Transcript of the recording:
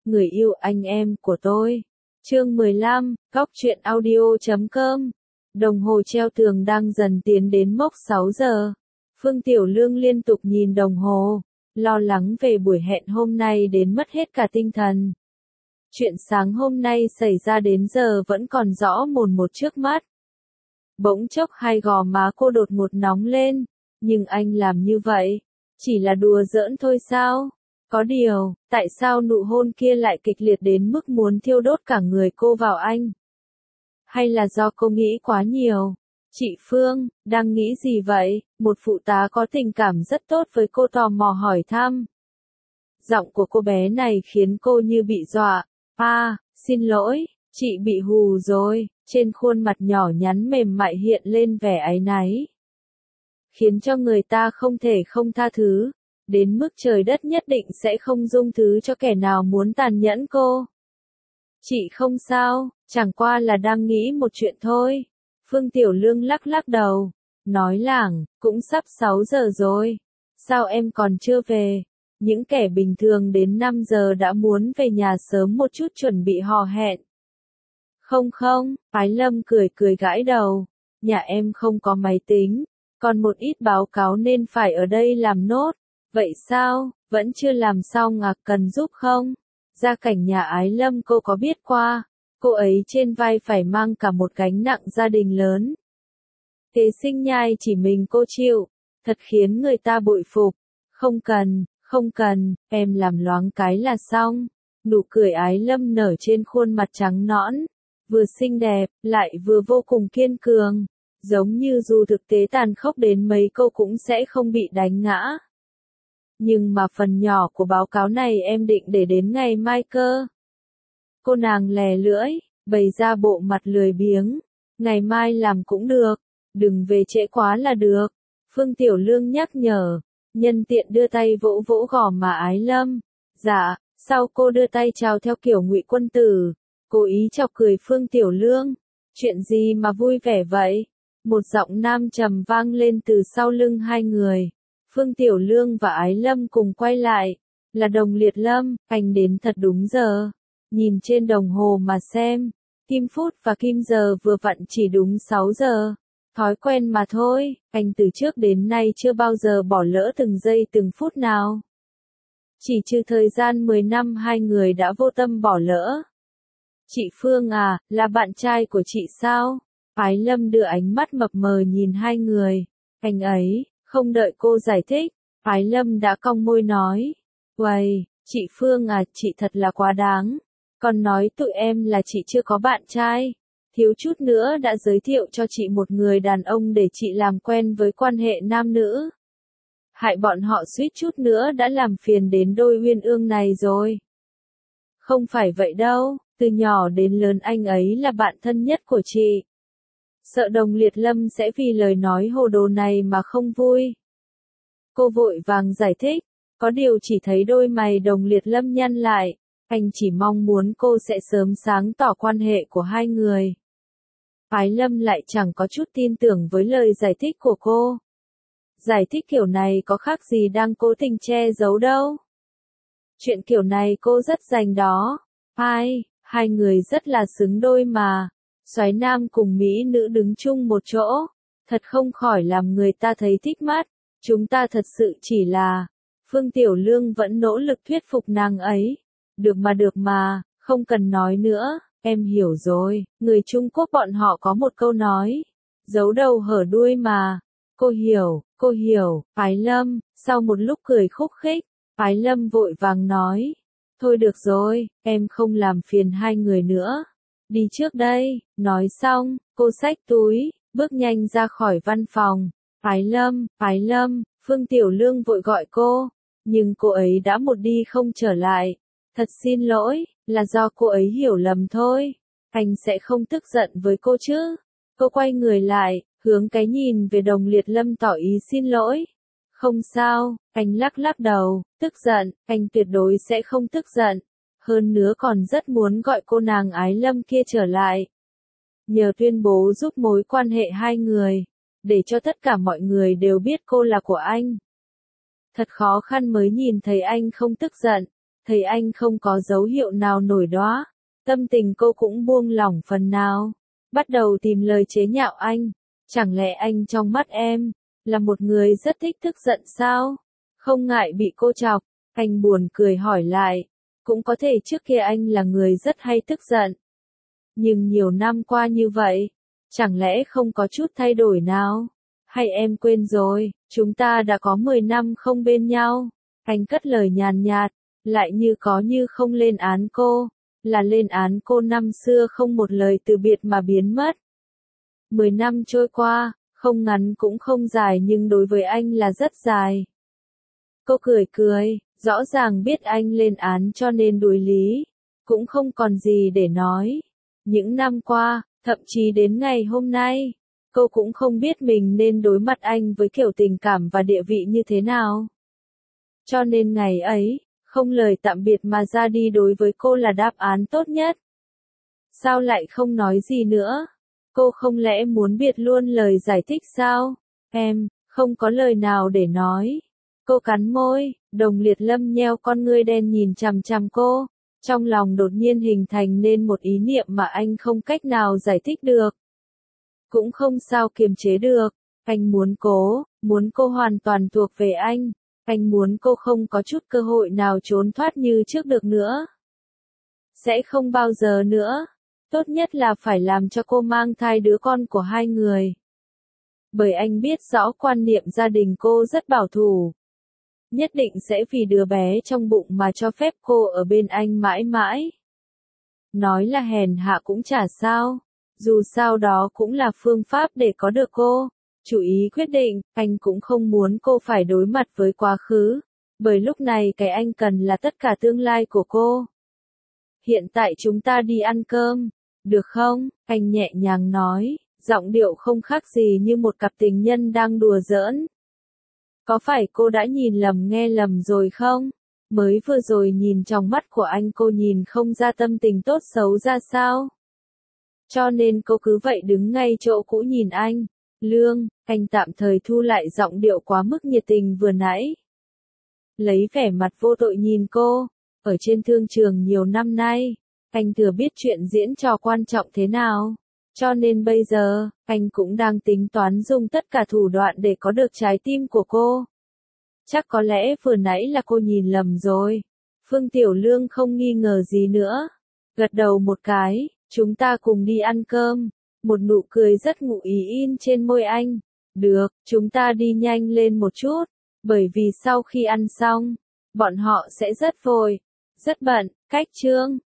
người yêu anh em của tôi. Chương 15, Góc truyện audio.com. Đồng hồ treo tường đang dần tiến đến mốc 6 giờ. Phương Tiểu Lương liên tục nhìn đồng hồ, lo lắng về buổi hẹn hôm nay đến mất hết cả tinh thần. Chuyện sáng hôm nay xảy ra đến giờ vẫn còn rõ mồn một trước mắt. Bỗng chốc hai gò má cô đột ngột nóng lên, nhưng anh làm như vậy, chỉ là đùa giỡn thôi sao? Có điều, tại sao nụ hôn kia lại kịch liệt đến mức muốn thiêu đốt cả người cô vào anh? Hay là do cô nghĩ quá nhiều? Chị Phương, đang nghĩ gì vậy? Một phụ tá có tình cảm rất tốt với cô tò mò hỏi thăm. Giọng của cô bé này khiến cô như bị dọa. Xin lỗi, chị bị hù rồi. Trên khuôn mặt nhỏ nhắn mềm mại hiện lên vẻ áy náy, khiến cho người ta không thể không tha thứ, đến mức trời đất nhất định sẽ không dung thứ cho kẻ nào muốn tàn nhẫn cô. Chị không sao, chẳng qua là đang nghĩ một chuyện thôi. Phương Tiểu Lương lắc lắc đầu, nói lảng, cũng sắp 6 giờ rồi. Sao em còn chưa về? Những kẻ bình thường đến 5 giờ đã muốn về nhà sớm một chút chuẩn bị hò hẹn. Không, Ái Lâm cười gãi đầu. Nhà em không có máy tính, còn một ít báo cáo nên phải ở đây làm nốt. Vậy sao, vẫn chưa làm xong à, cần giúp không? Gia cảnh nhà Ái Lâm cô có biết qua, cô ấy trên vai phải mang cả một gánh nặng gia đình lớn. Kế sinh nhai chỉ mình cô chịu, thật khiến người ta bội phục. Không cần, em làm loáng cái là xong. Nụ cười Ái Lâm nở trên khuôn mặt trắng nõn, vừa xinh đẹp, lại vừa vô cùng kiên cường, giống như dù thực tế tàn khốc đến mấy cô cũng sẽ không bị đánh ngã. Nhưng mà phần nhỏ của báo cáo này em định để đến ngày mai cơ. Cô nàng lè lưỡi, bày ra bộ mặt lười biếng. Ngày mai làm cũng được, đừng về trễ quá là được. Phương Tiểu Lương nhắc nhở, nhân tiện đưa tay vỗ vỗ gò má Ái Lâm. Dạ, sau cô đưa tay chào theo kiểu ngụy quân tử, cố ý chọc cười Phương Tiểu Lương. Chuyện gì mà vui vẻ vậy? Một giọng nam trầm vang lên từ sau lưng hai người. Phương Tiểu Lương và Ái Lâm cùng quay lại. Là Đồng Liệt Lâm, anh đến thật đúng giờ. Nhìn trên đồng hồ mà xem, kim phút và kim giờ vừa vặn chỉ đúng 6 giờ. Thói quen mà thôi, anh từ trước đến nay chưa bao giờ bỏ lỡ từng giây từng phút nào. Chỉ trừ thời gian 10 năm hai người đã vô tâm bỏ lỡ. Chị Phương à, là bạn trai của chị sao? Ái Lâm đưa ánh mắt mập mờ nhìn hai người. Anh ấy, không đợi cô giải thích, Ái Lâm đã cong môi nói. Uầy, chị Phương à, chị thật là quá đáng. Còn nói tụi em là chị chưa có bạn trai. Thiếu chút nữa đã giới thiệu cho chị một người đàn ông để chị làm quen với quan hệ nam nữ. Hại bọn họ suýt chút nữa đã làm phiền đến đôi uyên ương này rồi. Không phải vậy đâu, từ nhỏ đến lớn anh ấy là bạn thân nhất của chị. Sợ Đồng Liệt Lâm sẽ vì lời nói hồ đồ này mà không vui. Cô vội vàng giải thích, có điều chỉ thấy đôi mày Đồng Liệt Lâm nhăn lại, anh chỉ mong muốn cô sẽ sớm sáng tỏ quan hệ của hai người. Ái Lâm lại chẳng có chút tin tưởng với lời giải thích của cô. Giải thích kiểu này có khác gì đang cố tình che giấu đâu. Chuyện kiểu này cô rất rành đó. Hai người rất là xứng đôi mà. Soái nam cùng mỹ nữ đứng chung một chỗ, thật không khỏi làm người ta thấy thích mắt. Chúng ta thật sự chỉ là... Phương Tiểu Lương vẫn nỗ lực thuyết phục nàng ấy. Được mà, không cần nói nữa, em hiểu rồi. Người Trung Quốc bọn họ có một câu nói, giấu đầu hở đuôi mà. Cô hiểu, Ái Lâm, sau một lúc cười khúc khích, Ái Lâm vội vàng nói. Thôi được rồi, em không làm phiền hai người nữa. Đi trước đây, nói xong, cô xách túi, bước nhanh ra khỏi văn phòng. Ái Lâm, Phương Tiểu Lương vội gọi cô, nhưng cô ấy đã một đi không trở lại. Thật xin lỗi, là do cô ấy hiểu lầm thôi. Anh sẽ không tức giận với cô chứ? Cô quay người lại, hướng cái nhìn về Đồng Liệt Lâm tỏ ý xin lỗi. Không sao, anh lắc lắc đầu, tức giận, anh tuyệt đối sẽ không tức giận. Hơn nữa còn rất muốn gọi cô nàng Ái Lâm kia trở lại. Nhờ tuyên bố giúp mối quan hệ hai người, để cho tất cả mọi người đều biết cô là của anh. Thật khó khăn mới nhìn thấy anh không tức giận, Thấy anh không có dấu hiệu nào nổi đoá, tâm tình cô cũng buông lỏng phần nào. Bắt đầu tìm lời chế nhạo anh. Chẳng lẽ anh trong mắt em, là một người rất thích tức giận sao? Không ngại bị cô chọc, anh buồn cười hỏi lại. Cũng có thể trước kia anh là người rất hay tức giận. Nhưng nhiều năm qua như vậy, chẳng lẽ không có chút thay đổi nào? Hay em quên rồi, chúng ta đã có 10 năm không bên nhau. Anh cất lời nhàn nhạt, lại như có như không lên án cô, là lên án cô năm xưa không một lời từ biệt mà biến mất. 10 năm trôi qua, không ngắn cũng không dài nhưng đối với anh là rất dài. Cô cười cười, rõ ràng biết anh lên án cho nên đối lý, cũng không còn gì để nói. Những năm qua, thậm chí đến ngày hôm nay, cô cũng không biết mình nên đối mặt anh với kiểu tình cảm và địa vị như thế nào. Cho nên ngày ấy, không lời tạm biệt mà ra đi đối với cô là đáp án tốt nhất. Sao lại không nói gì nữa? Cô không lẽ muốn biệt luôn lời giải thích sao? Em, không có lời nào để nói. Cô cắn môi, Đồng Liệt Lâm nheo con ngươi đen nhìn chằm chằm cô. Trong lòng đột nhiên hình thành nên một ý niệm mà anh không cách nào giải thích được. Cũng không sao kiềm chế được. Anh muốn cô hoàn toàn thuộc về anh. Anh muốn cô không có chút cơ hội nào trốn thoát như trước được nữa. Sẽ không bao giờ nữa. Tốt nhất là phải làm cho cô mang thai đứa con của hai người. Bởi anh biết rõ quan niệm gia đình cô rất bảo thủ. Nhất định sẽ vì đứa bé trong bụng mà cho phép cô ở bên anh mãi mãi. Nói là hèn hạ cũng chả sao. Dù sao đó cũng là phương pháp để có được cô. Chủ ý quyết định, anh cũng không muốn cô phải đối mặt với quá khứ. Bởi lúc này cái anh cần là tất cả tương lai của cô. Hiện tại chúng ta đi ăn cơm. Được không? Anh nhẹ nhàng nói, giọng điệu không khác gì như một cặp tình nhân đang đùa giỡn. Có phải cô đã nhìn lầm nghe lầm rồi không? Mới vừa rồi nhìn trong mắt của anh cô nhìn không ra tâm tình tốt xấu ra sao? Cho nên cô cứ vậy đứng ngay chỗ cũ nhìn anh. Lương, anh tạm thời thu lại giọng điệu quá mức nhiệt tình vừa nãy. Lấy vẻ mặt vô tội nhìn cô. Ở trên thương trường nhiều năm nay, anh thừa biết chuyện diễn trò quan trọng thế nào. Cho nên bây giờ, anh cũng đang tính toán dùng tất cả thủ đoạn để có được trái tim của cô. Chắc có lẽ vừa nãy là cô nhìn lầm rồi. Phương Tiểu Lương không nghi ngờ gì nữa. Gật đầu một cái, chúng ta cùng đi ăn cơm. Một nụ cười rất ngụ ý in trên môi anh. Được, chúng ta đi nhanh lên một chút. Bởi vì sau khi ăn xong, bọn họ sẽ rất vội, rất bận. Cách chương